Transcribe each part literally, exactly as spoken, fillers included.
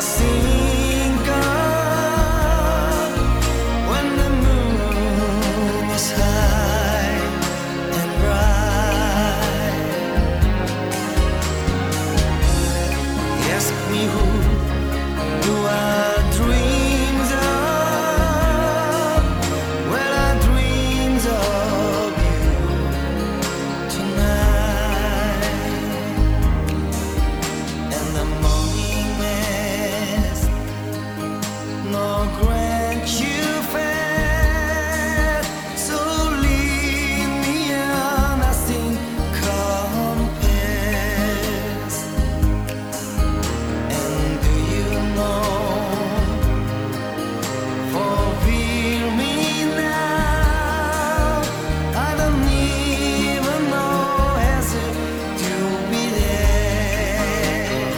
think of when the moon is high and bright. Ask me who do I dreams of? Well, I dreams of you tonight. And the morning mist no grant you fair, so leave me on nothing compares. And do you know, forgive me now, I don't even know as if to be there.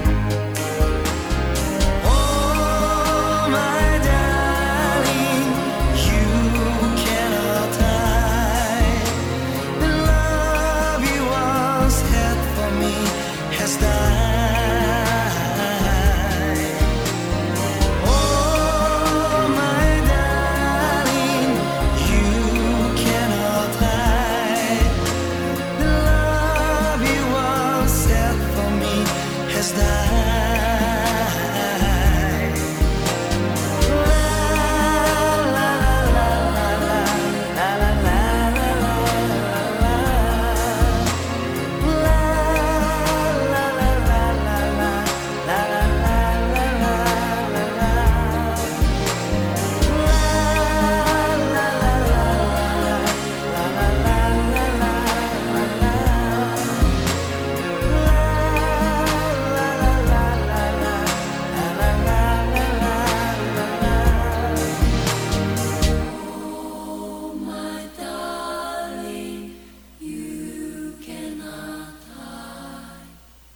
Oh, my darling, you cannot hide. The love you once had for me has died. Oh, my darling, you cannot hide. The love you once had for me has died. La la la la la la la la la la la. La la la la la la la la la la la. Oh, my darling, you cannot hide.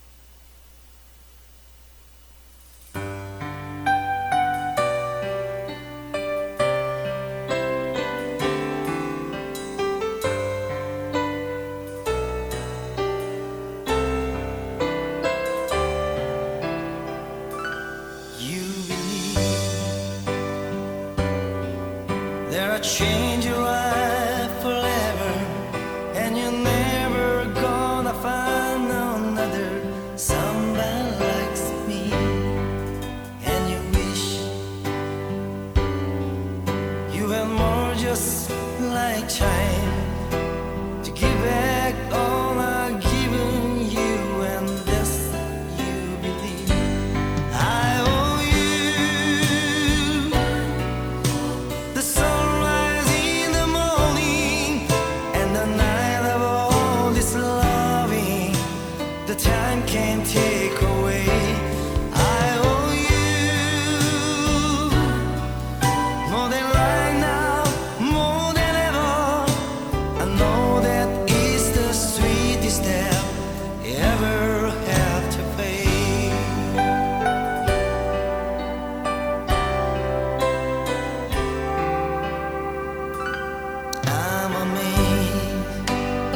You believe there are change your life forever, and you're never gonna find another somebody likes me. And you wish you had more just like time to give back all I've given you, and this you believe. I owe you the sunrise in the morning and the night of all this loving the time can't take away. I owe you more than right now, more than ever. I know that is the sweetest step you ever have to face. I'm amazed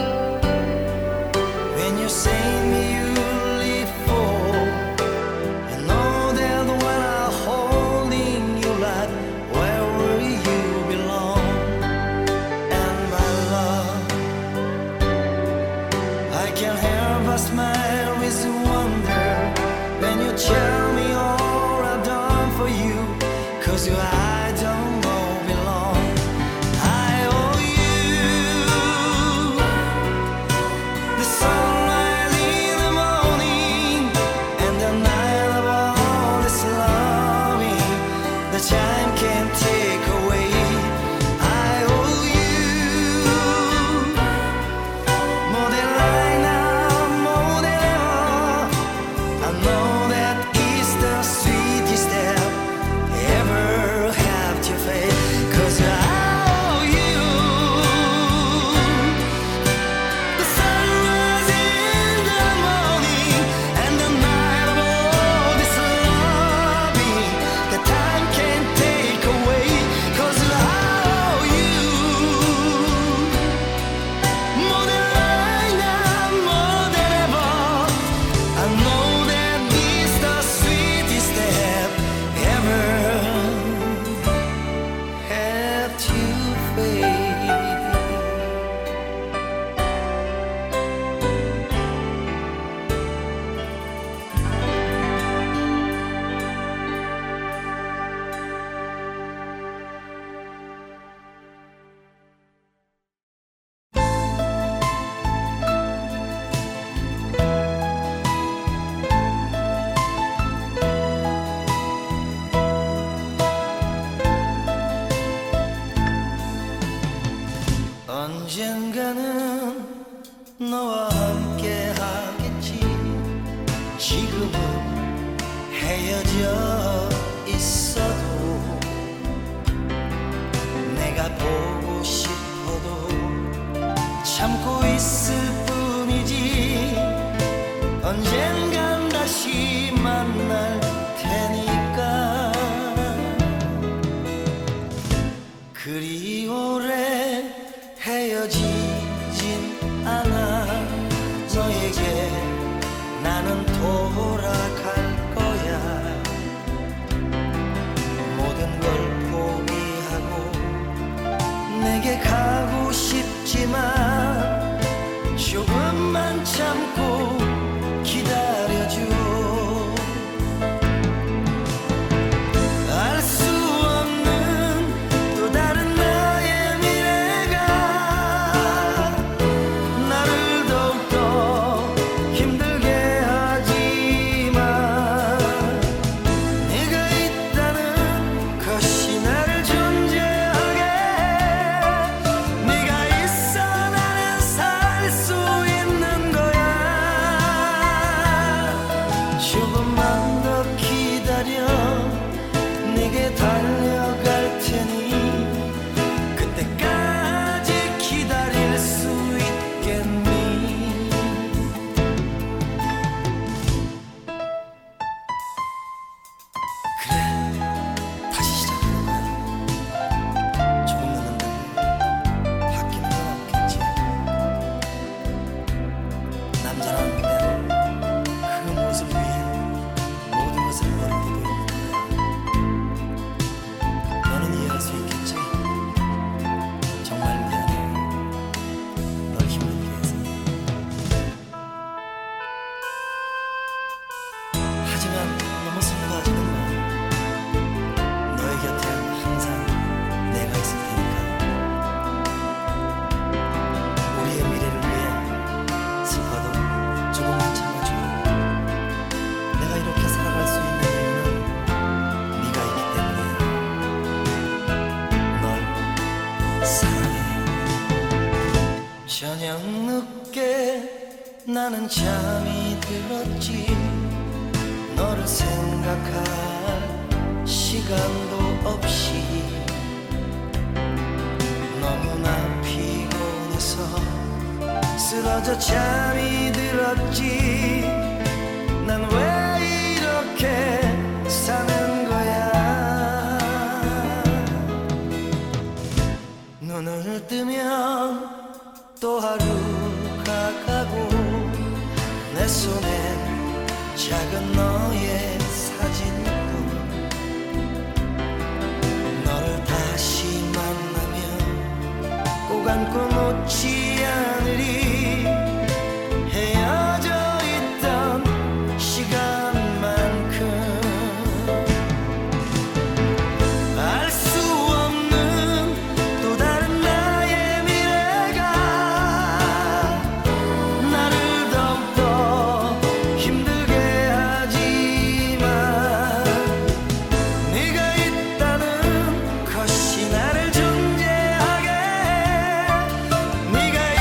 when you say me you live for. You know that when I'm holding you like where will you belong? And my love, I can't help but smile with wonder when you tell me all I've done for you, 'cause you I don't know belong. I owe you the sunrise in the morning and the night of all this loving the time can't take away. I owe you more than right now, more than ever. I know that is the sweetest step ever 지금은 헤어져 있어도 내가 보고 싶어도 참고 있을 뿐이지 언젠간 다시 만날 테니까 그리 오래 헤어지진 않아 너에게 나는 돌아갈 거야 모든 걸 포기하고 내게 가고 싶지만 조금만 참고 기다려줘 알 수 없는 또 다른 나의 미래가 나를 더욱더 힘들게 하지만 네가 있다는 것이 나를 존재하게 네가 있어 나는 살 수 있는 거야 조금만 더 기다려 내게 달려갈 테니 그때까지 기다릴 수 있겠니 그래 다시 시작하는 거야 조금 늦는다고 바뀌는 건 없겠지 남자란 그대로 그 모습 위에 모든 것을 버리고 있는 거야 너는 이해할 수 있겠지 정말 미안해 널 힘들게 해서 하지만 너무 슬퍼하지는 마 너의 곁엔 항상 내가 있을 테니까 우리의 미래를 위해 슬퍼도 조금만 참아줘 내가 이렇게 살아갈 수 있는 이유는 네가 있기 때문이야 널 사랑해 저녁 늦게 나는 잠이 들었지 너를 생각할 시간도 없이 너무나 피곤해서 쓰러져 잠이 들었지 난 왜 이렇게 사는 거야 눈을 뜨면 또 하루가 가고 내 손엔 작은 너의 사진뿐 너를 다시 만나면 꼭 안고 놓지 않으리 헤어져 있던 시간만큼 알 수 없는 또 다른 나의 미래가 나를 더욱더 힘들게 하지만 네가 있다는 것이 나를 존재하게 네가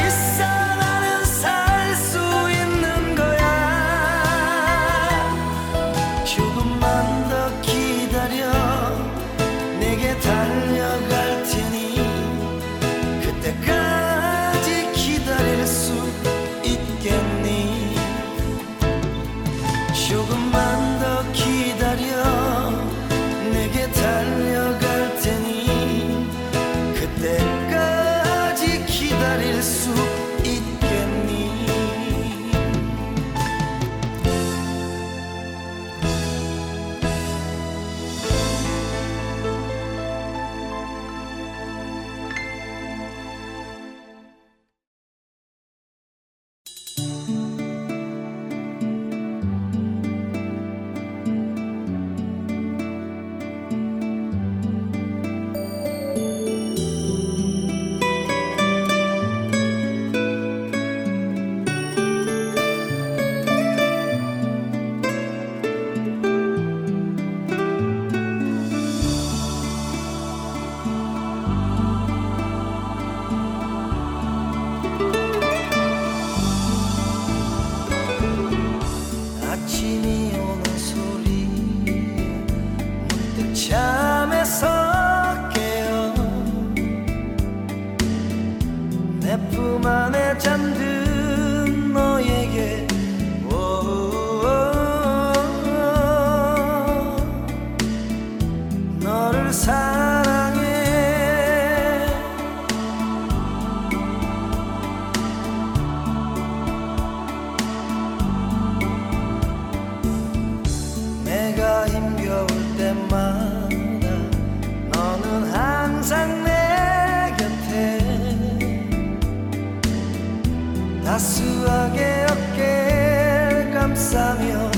감싸며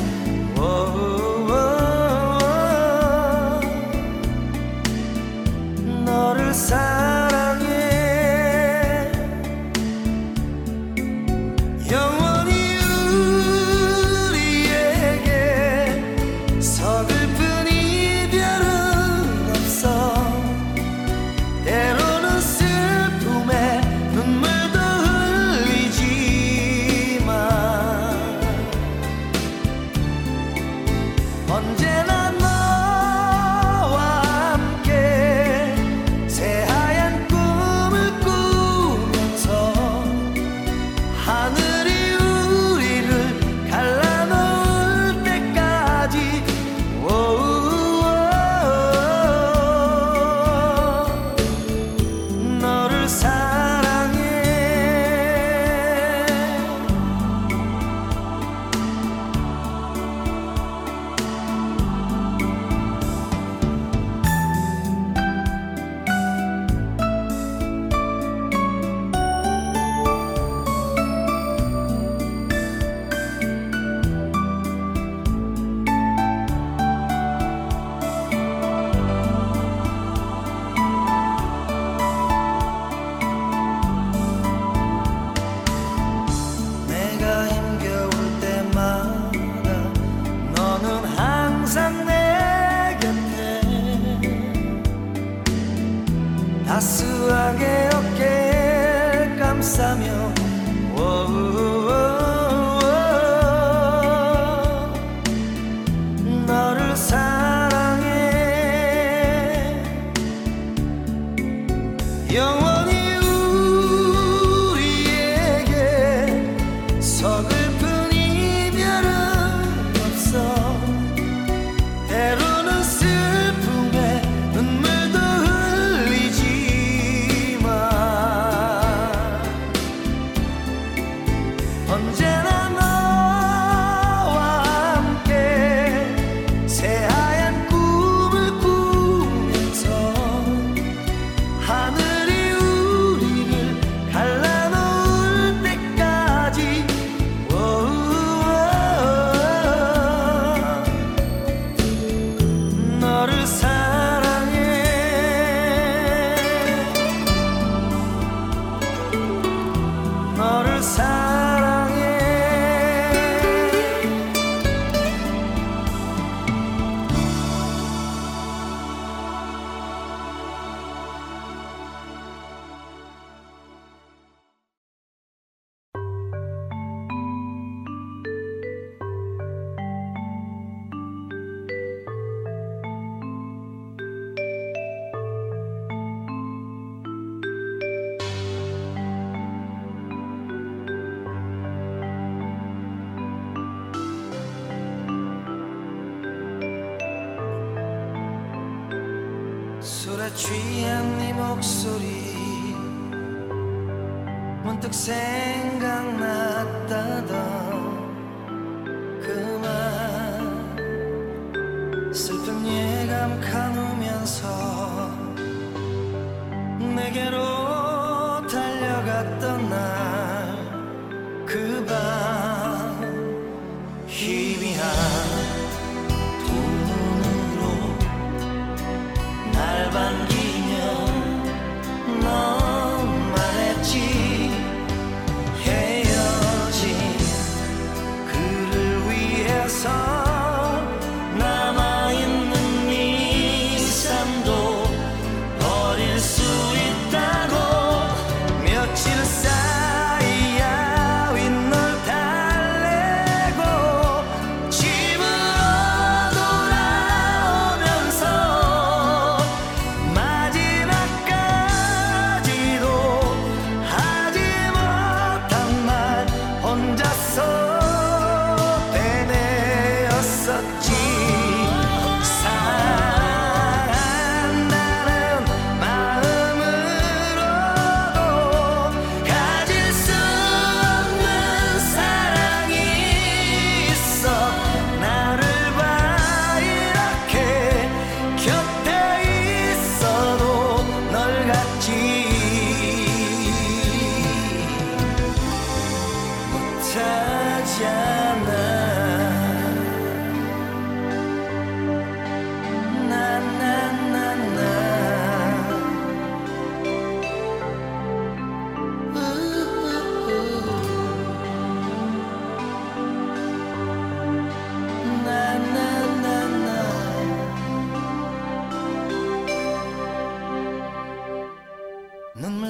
너를 사랑해 영원히 우리에게 서글픈 이별은 없어 때로는 슬픔에 눈물도 흘리지만 언제나 너와 함께 새하얀 꿈을 꾸면서 하늘이 우리를 갈라놓을 때까지 너를 사랑해 내가 힘겨울 때마다 너는 항상 내 곁에 따스하게 어깨를 감싸며 너를 사랑해 영원히 우리에게 서글픈 이별은 없어 때로는 슬픔에 눈물도 흘리지만 언제나 너와 함께 새하얀 꿈을 꾸면서 하늘이 우리를 갈라놓을 때까지 너를 사랑해 너를 사랑해 술에 취한 네 목소리 문득 생각났다던 그만 슬픈 예감 가누면서 내게로 달려갔던 날 그 밤 희미한 두 눈으로 날 반기며 넌 말했지 헤어진 그를 위해서 남아있는 네 삶도 버릴 수 있다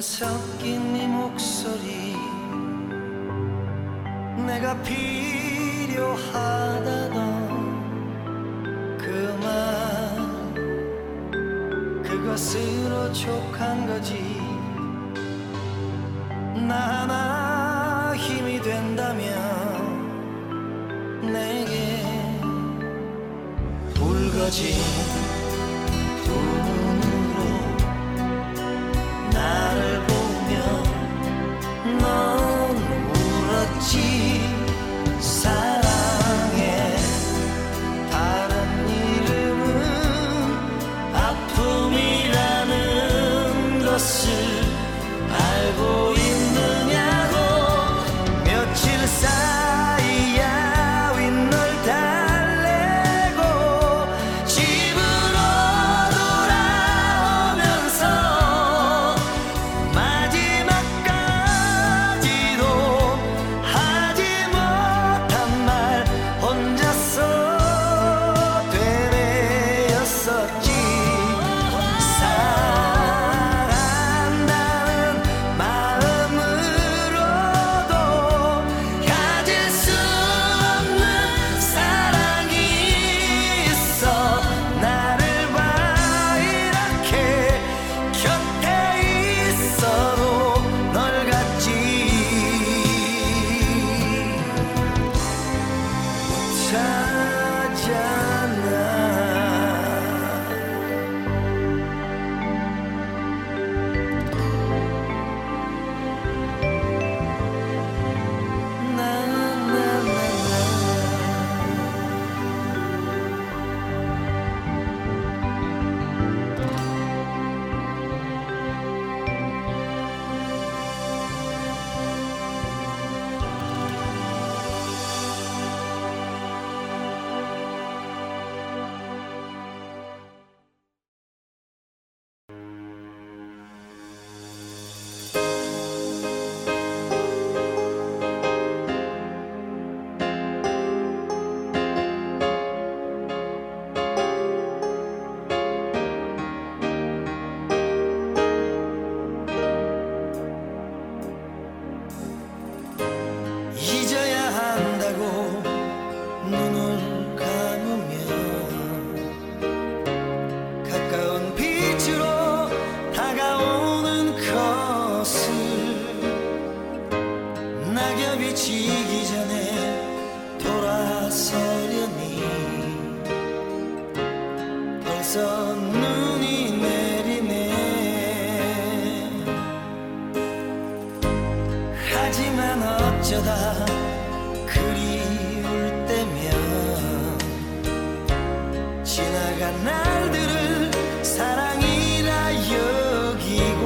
섞인 네 목소리 내가 필요하다던 그 말 그것으로 족한 거지. 나 하나 힘이 된다면 내게 붉어진 두 눈으로 나를 보며 넌 울었지. 사랑의 다른 이름은 아픔이라는 것을 알고 있느냐고. 며칠 사이야 윈널 달래고 집으로 돌아오면서 마지막까지도 하지 못한 말 혼자서 되뇌었었지. 사랑한다는 마음으로도 가질 수 없는 사랑이 있어. 나를 봐 이렇게 곁에 있어도 널 같지 못하잖아. 잊어야 한다고 눈을 감으면 가까운 빛으로 다가오는 것을 낙엽이 지기 전에 돌아서려니 벌써 눈이 내리네. 하지만 어쩌다 그리울 때면 지나간 날들을 사랑이라 여기고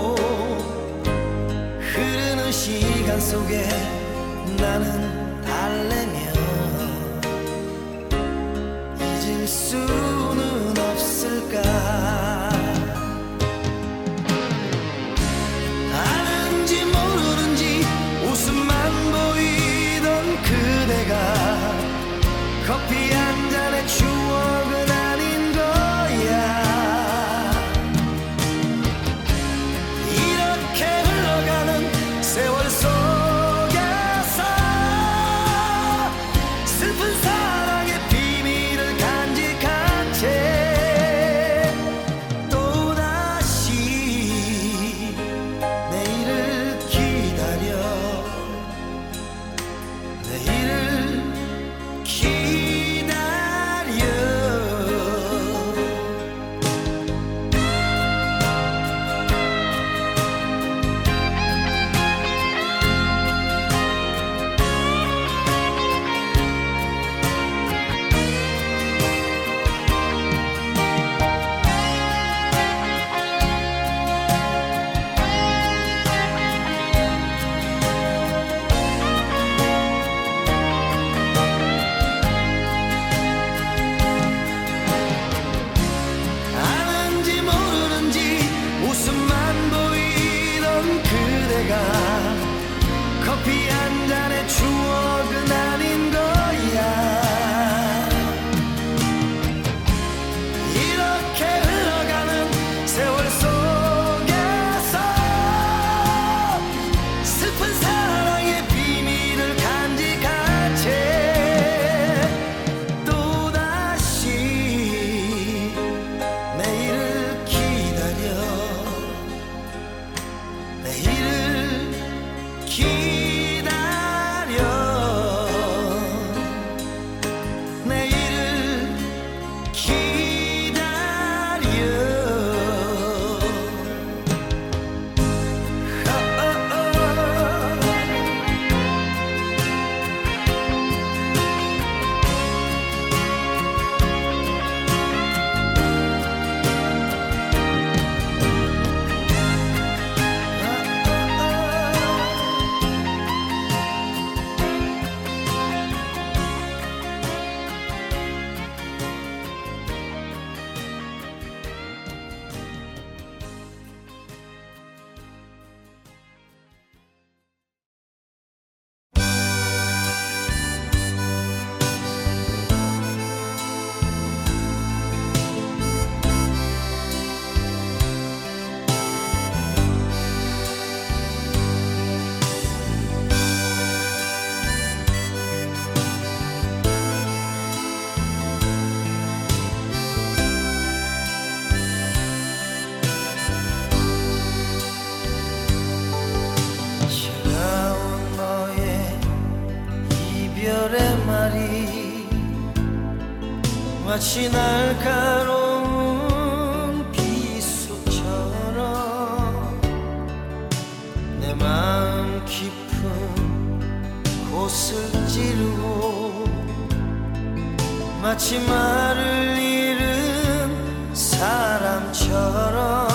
흐르는 시간 속에 나는 달래며 잊을 수는 없을까. 아는지 모르는지 웃음만 보이던 그대가 커피 한 잔의 추억은 아닌 거야. 이렇게 흘러가는 세월 속에서 슬픈 사랑의 비밀을 간직한 채 또다시 내일을 기다려. 내일을 기다려. 마치 날카로운 비수처럼 내 마음 깊은 곳을 찌르고 마치 말을 잃은 사람처럼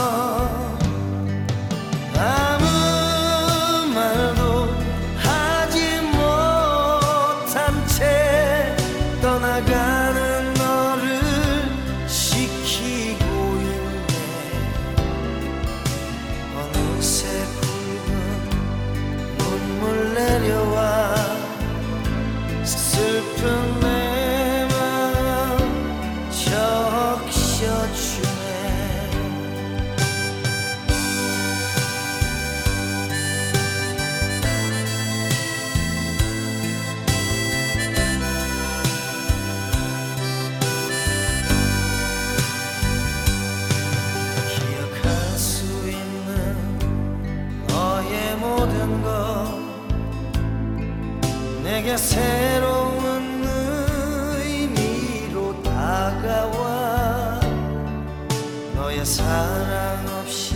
아무 말도 하지 못한 채 떠나가는 너를 시키고 있네. 어느새 붉은 눈물 내려와 슬픈 내 마음 적셔주네. 내게 새로운 의미로 다가와 너의 사랑 없이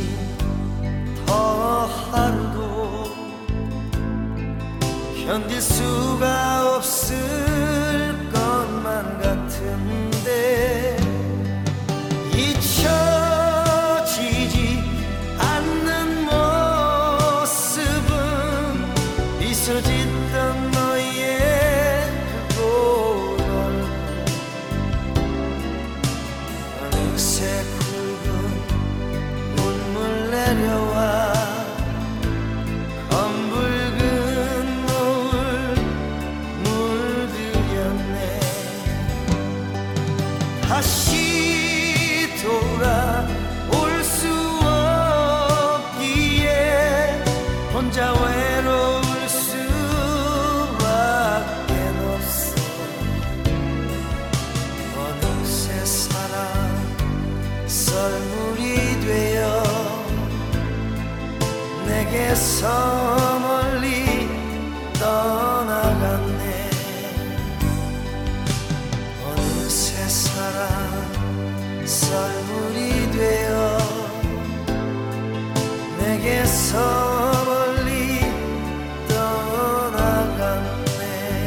더 하루도 견딜 수가 없을 것만 같은데 잊혀지지 않는 모습은 미소 짓던 너의 그곳 어느새 굵은 눈물 내려와 검붉은 노을 물들였네. 다시 돌아올 수 없기에 혼자 외로울 수밖에 없어. 어느새 사랑 썰물이 되어 내게서 멀리 떠나갔네. 어느새 사랑 썰물이 되어 내게서 멀리 떠나갔네.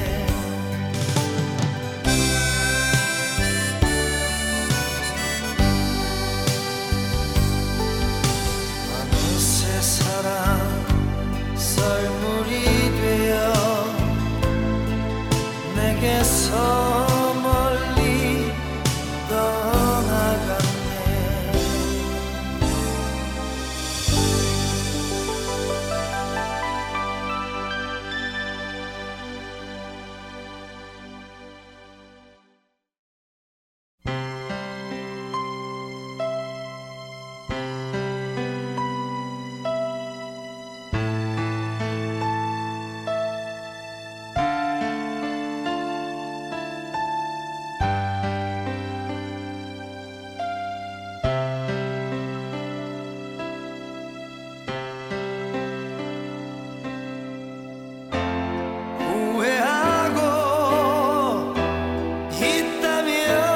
어느새 사랑 썰물이 되어 내게서 멀리 떠나갔네. 후회하고 있다면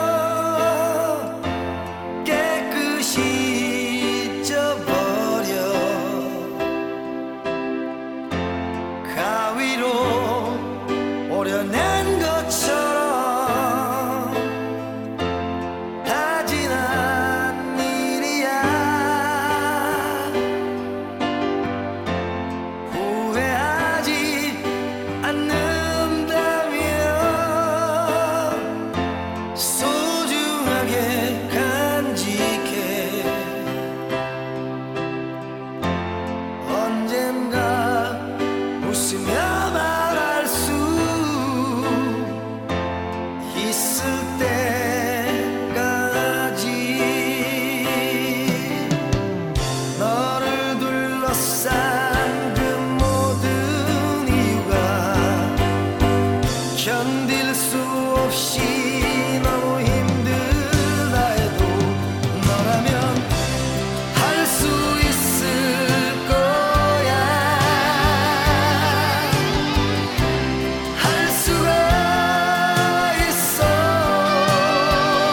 깨끗이 잊어버려. 가위로 오려낸 것처럼 다 지난 일이야. 후회하지 않는다면 소중하게 간직해. 언젠가 웃으며 말할 수 있을 때까지 너를 둘러싼 그 모든 이유가 견딜 수 없이 너무 힘들다 해도 너라면 할 수 있을 거야. 할 수가 있어.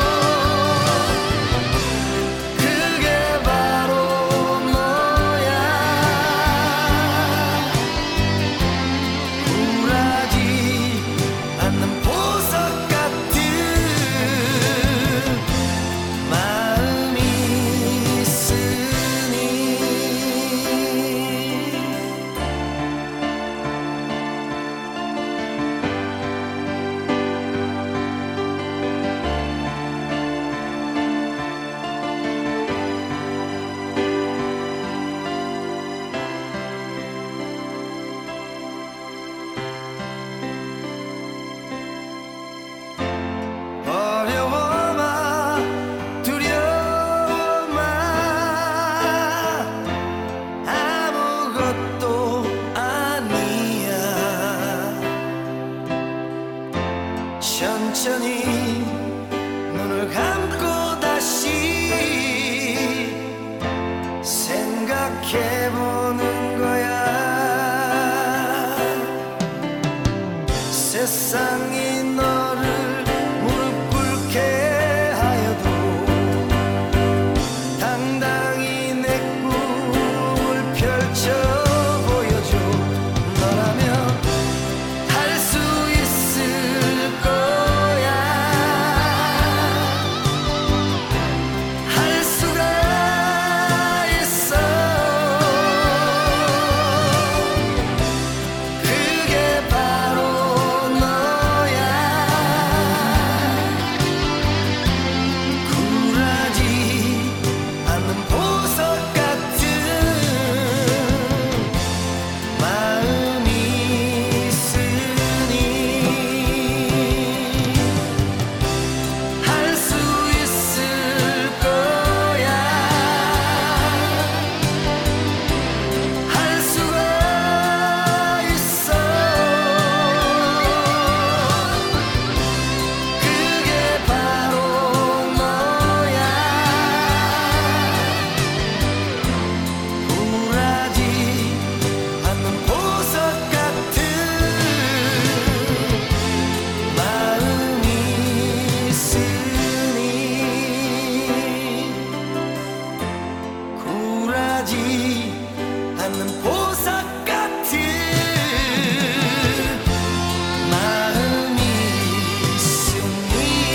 천천히 눈을 감고 다시 생각해보는 거야. 세상이 너를 무릎 꿇게 하여도 당당히 내 꿈을 펼쳐 보여줘. 너라면 할 수 있을 거야. 할 수가 있어. 그게 바로 너야. 굴하지 않는 보석 같은 마음이 있으니 할 수 있을 거야. 할 수가 있어. 그게 바로 너야. 굴하지 않는 보석 같은 마음이 있으니 굴하지 않는 보석 같은 마음이 있으니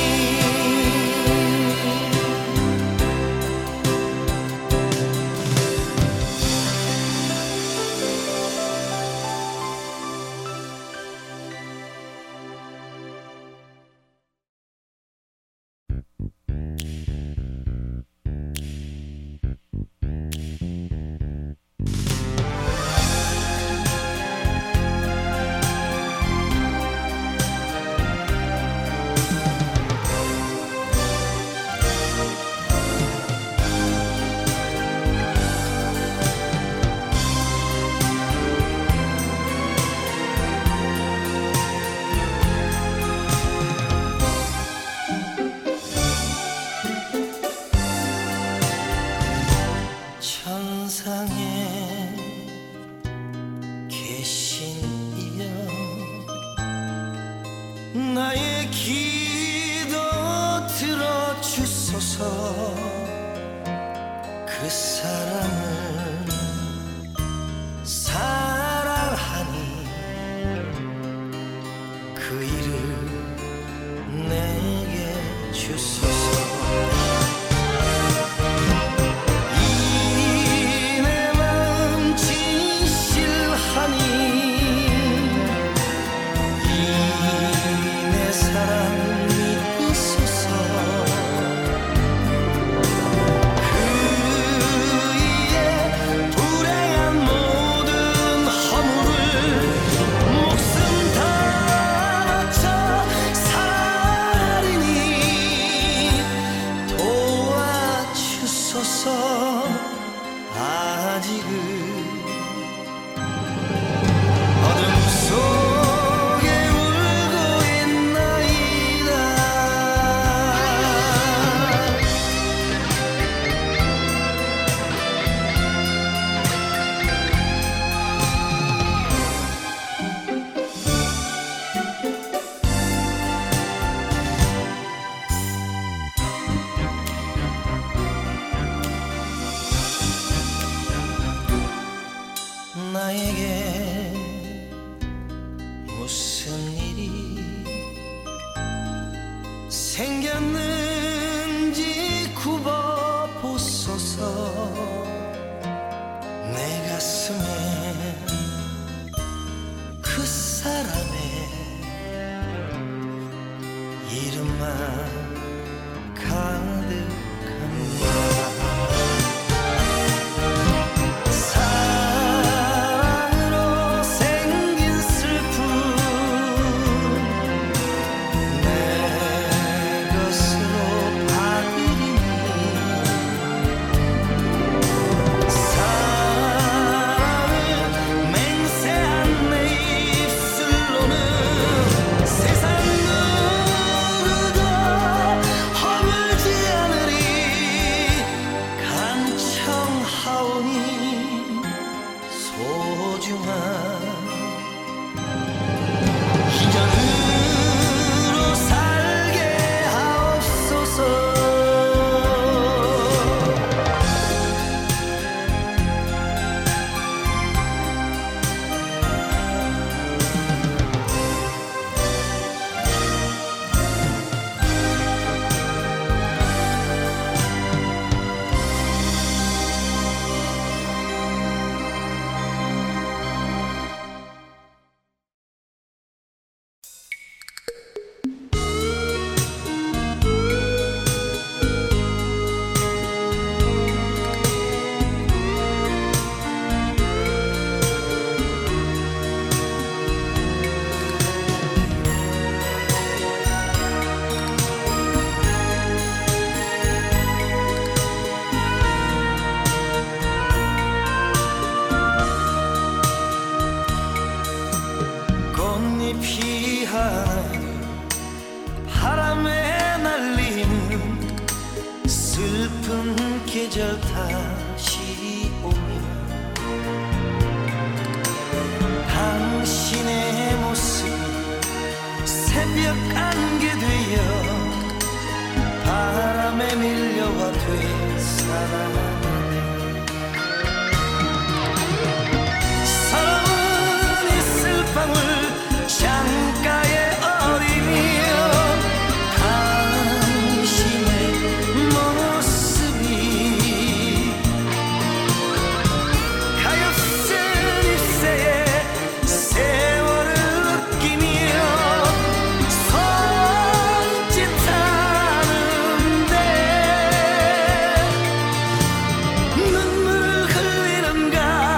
천상에 계신 이여 나의 기도 들어주소서. 그 사람을 사랑하니 그 이름 내게 주소서. 이 내 마음 진실하니 이 내 사랑 믿으소서. 그의 불행한 모든 허물을 목숨 다 바쳐 살리니 도와주소서. 아직은 어둠 속에 울고 있나이다. 나에게 무슨 일이 생겼는지 굽어보소서. 내 가슴에 그 사람의 이름만 가득합니다. 사랑으로 생긴 슬픔 내 것으로 받으리니 사랑은 맹세한 내 입술로는 세상 슬픈 계절 다시 오면 당신의 모습이 새벽 안개 되어 바람에 밀려와 되살아나네. 서러운 이슬방울 창가에 어리며 당신의 모습이 가엾은 잎새에 세월을 느끼며 손짓하는데 눈물 흘리는가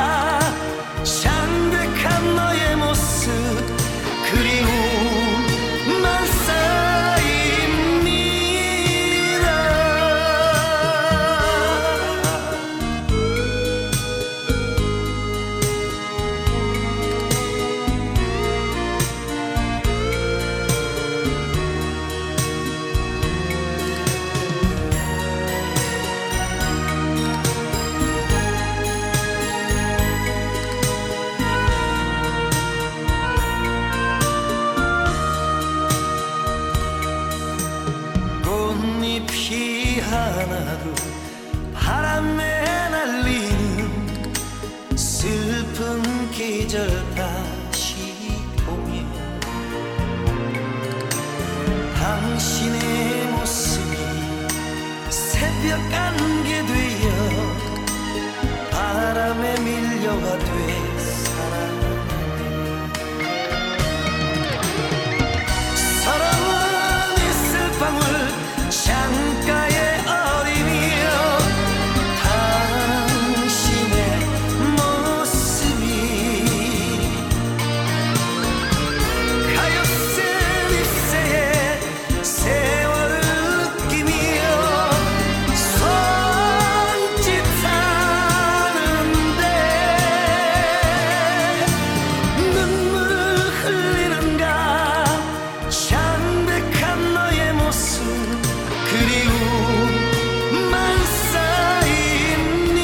창백한 너의 모습 그리움만 쌓입니다. 꽃잎이 하나도 바람에 날리는 슬픈 계절 다시 오면 당신의 모습이 새벽 안개 되어 바람에 밀려와 되살아나네. 서러운 이슬방울 창가에 어리며 당신의 모습이 가엾은 잎새에 세월을 느끼며 손짓하는데 눈물 흘리는가 창백한 너의 모습 그리움만 쌓입니다.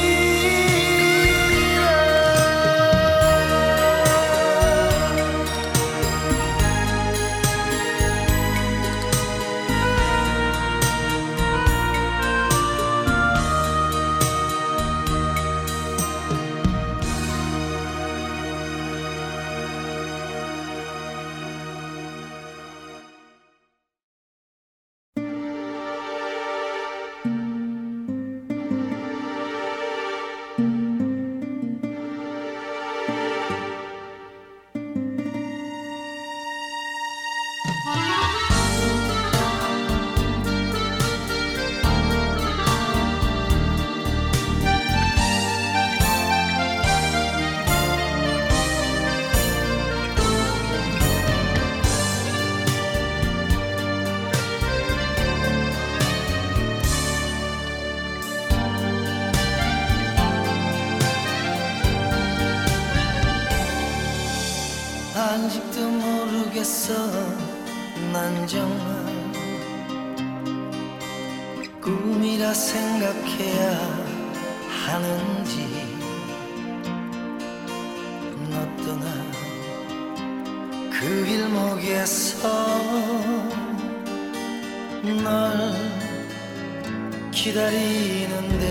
아직도 모르겠어 난 정말 꿈이라 생각해야 하는지 너 떠나 그 길목에서 널 기다리는데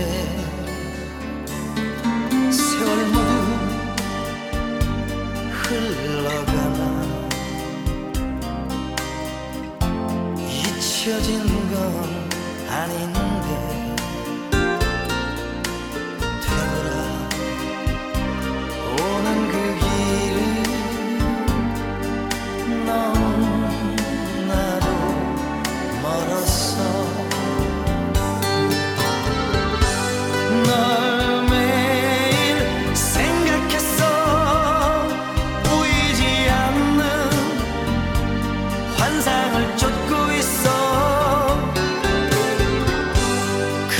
세월 모두 흘러가나 잊혀진 건 아닌데 되돌아 오는 그 길은 너무나도 멀었어. 널 매일 생각했어. 보이지 않는 환상을 쫓고 있어.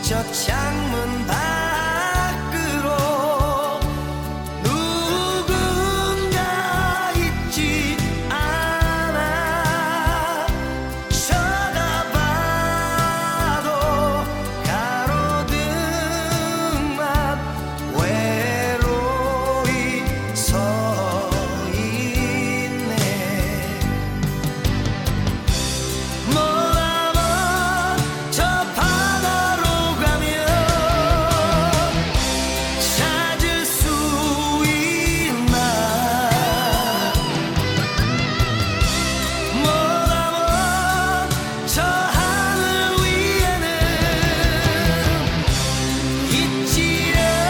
저 창문 밖으로 누군가 있지 않아. 쳐다봐도 가로등만 외로이 서 있네. 머나먼 저 바다로 가면 찾을 수 있나. 머나먼 저 하늘 위에는 있지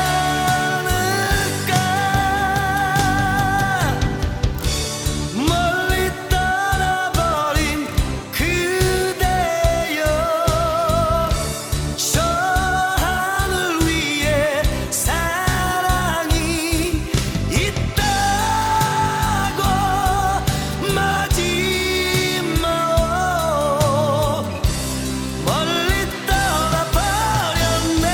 않을까. 멀리 떠나버린 그대여, 저 하늘 위에 사랑이 있다고 마지막 멀리 떠나버렸네.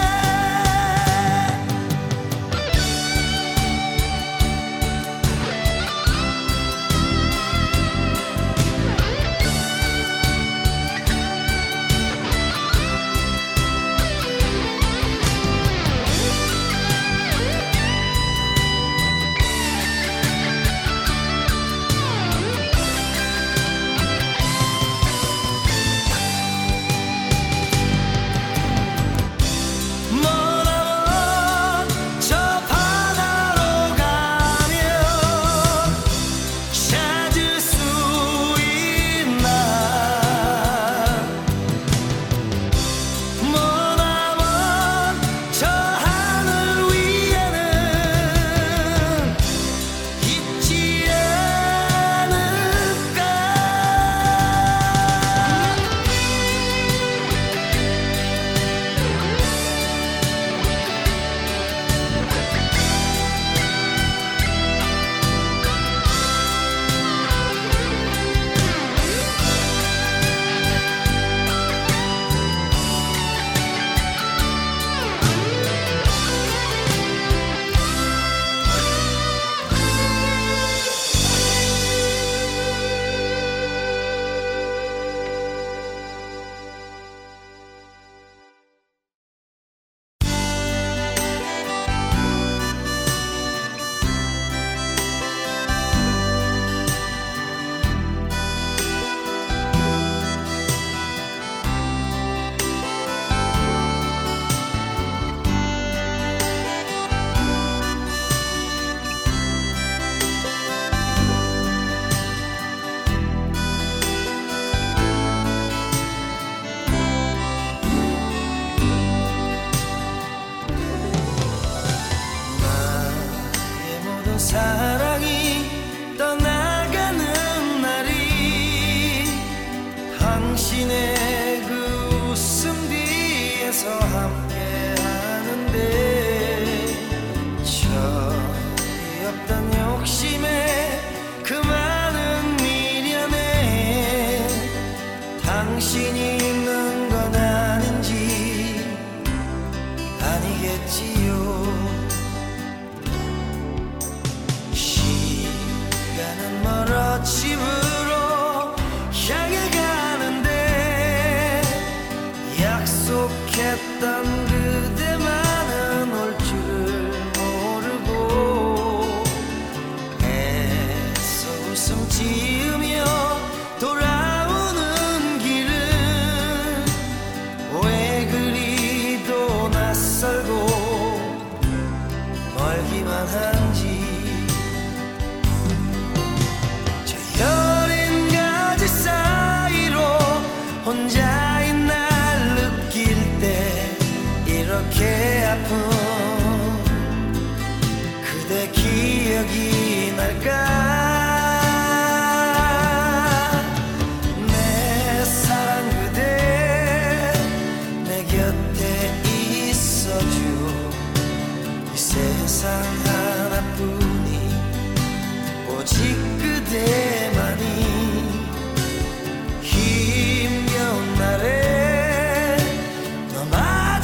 머나먼 저 바다로 가면 찾을 수 있나. 머나먼 저 하늘 위에는 있지 않을까. 나의 모든 사랑이 떠나가는 날이 당신의 그 웃음 뒤에서 함께 하는데, 철이 없던 욕심에 그 많은 미련에 당신이 있는 건 아닌지 아니겠지요. 시간은 멀어 집으로 향해 가는데 약속했던 그대만은 올 줄 모르고 애써 웃음 지으며 돌아오는 길은 왜 그리도 낯설고 멀기만 한지. 저 여린 가지 사이로 혼자인 날 느낄 때 이렇게 아픈 그대 기억이 날까. 내 사랑 그대 내 곁에 있어줘. 이 세상 하나뿐이 오직 그대만이. 힘겨운 날에 너만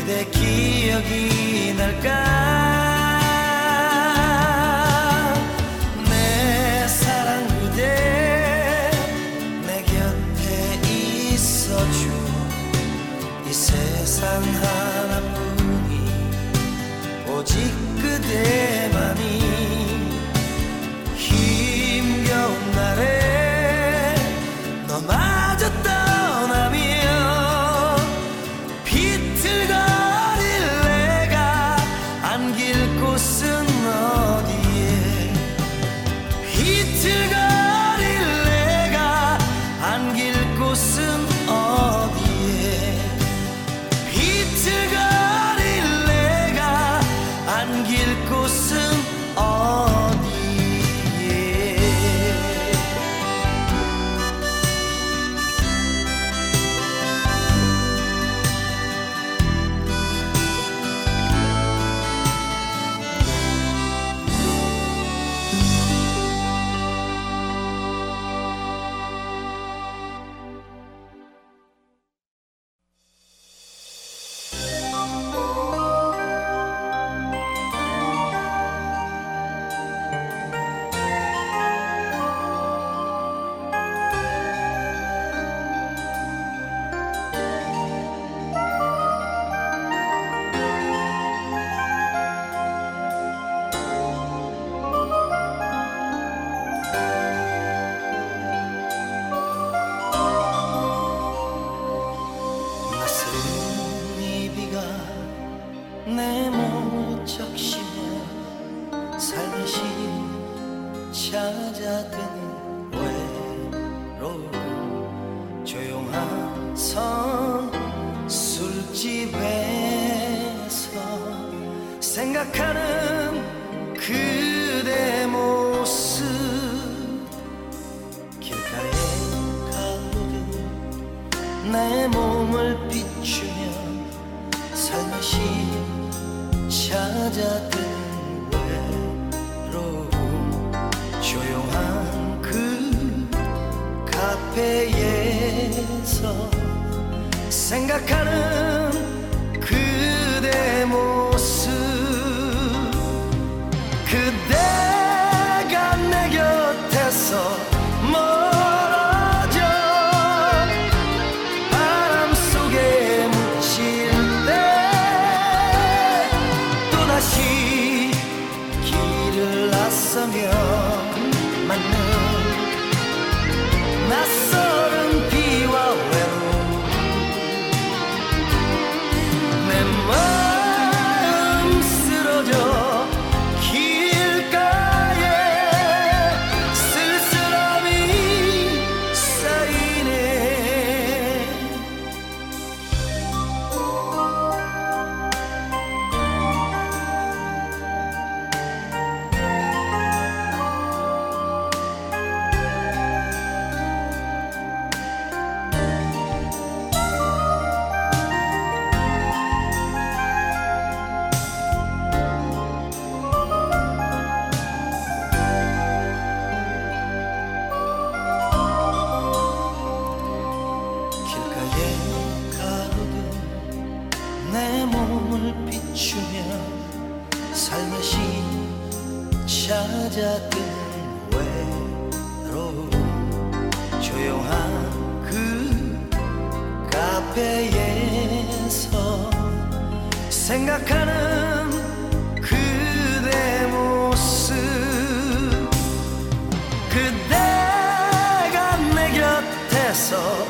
그대 기억이 날까. 내 사랑 그대 내 곁에 있어줘. 이 세상 하나뿐이 오직 그대만이. 힘겨운 날에 너마저 떠나면 비틀거릴 내가 안길 곳은 어디에. 비틀거릴 내가 안길 곳은 어디에. 비틀거릴 내가 안길 곳은 어디에. 내 몸을 적시며 살며시 찾아드는 외로움. 조용한 선 술집에서 생각하는 그대 모습. 길가에 가로등 내 몸을 비추며 살며시 찾아든 외로움. 조용한 그 카페에서 생각하는 그대 모습. 그대가 내 곁에서 멀어져 바람 속에 묻힐 때 또다시 길을 나서며 맞는 낯설은 비와 외로움. 내 마음 쓰러져 길가에 쓸쓸함이 쌓이네. 내 몸을 비추며 살며시 찾아드는 외로움. 조용한 그 카페에서 생각하는 그대 모습. 그대가 내 곁에서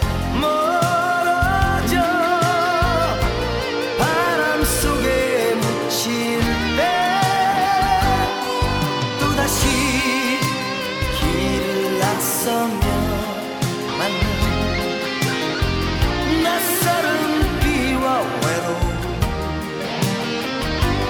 낯설은 비와 외로움.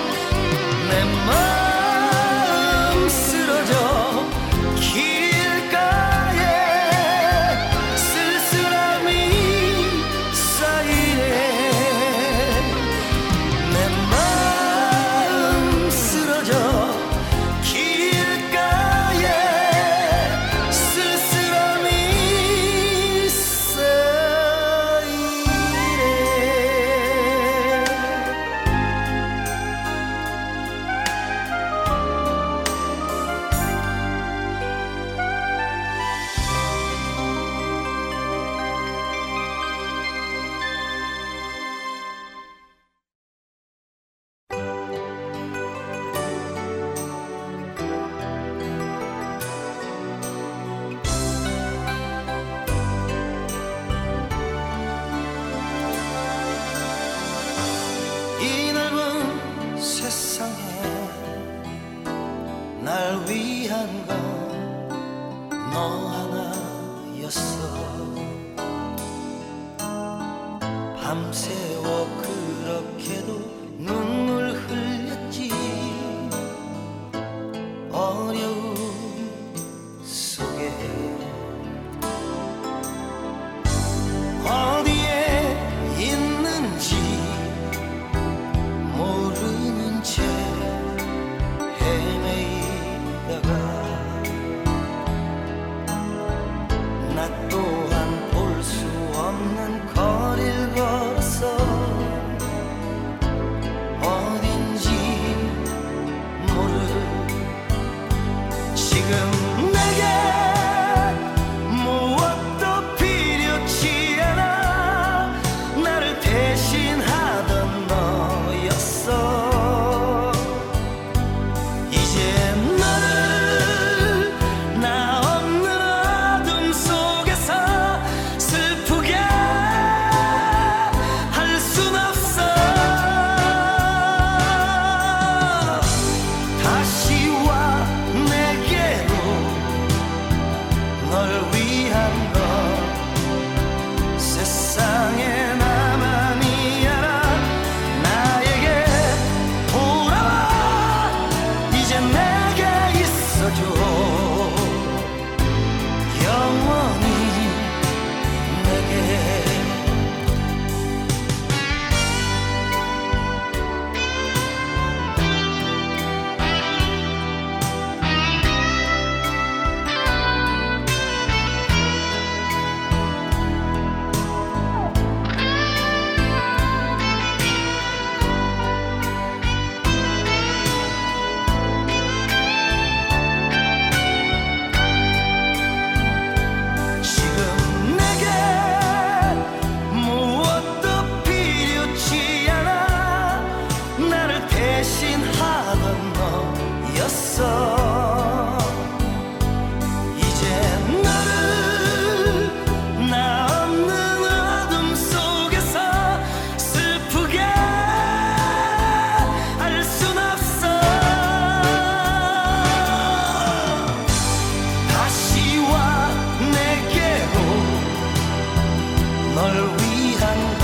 날 위한 건 너 하나였어. 밤새워 그렇게도 눈물 흘렸지. 어려움 속에 어디에 있는지 모르는 채 헤매이다가 나 또한 볼 수 없는 거리를 걸었어. 어딘지 모르 지금 내게 무엇도 필요치 않아. 나를 대신하던 너였어. 이제 너를 나 없는 어둠 속에서 슬프게 할 순 없어. 다시 와 내게로. 널 위한 건 세상에 나만이 알아. 나에게 돌아와. 이제 내게 있어줘. 영원히 내게. 지금 내게 무엇도 필요치 않아. 나를 대신하던 너였어. 이제 너를 나 없는 어둠 속에서 슬프게 할 순 없어. 다시 와 내게로. 널 위한 건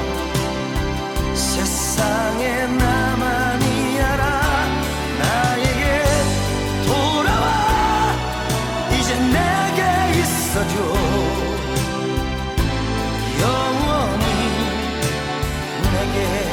세상에 나만이 알아. 나에게 돌아와. 이제 내게 있어줘. 영원히 내게.